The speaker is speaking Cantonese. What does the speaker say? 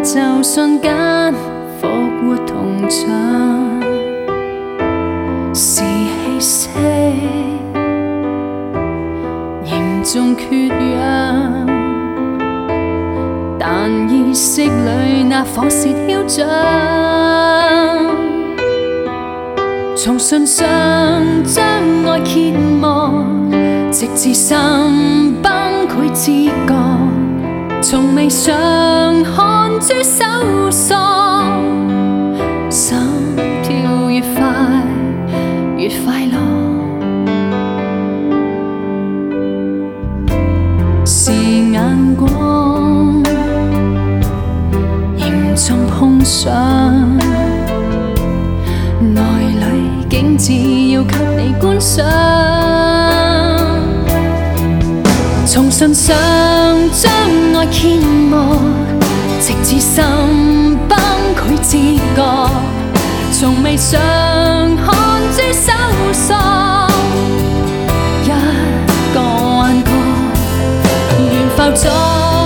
就瞬間復活同場，是氣息嚴重缺氧，但意識裏那火舌囂張，從唇上將愛揭幕，直至心崩潰自覺，從未想看諸搜索，心跳越快越快樂，是眼光嚴重碰上，內裏竟只要給你觀賞，從唇上將愛揭幕，直至心崩潰自覺，從未想看諸搜索，一個幻覺懸浮在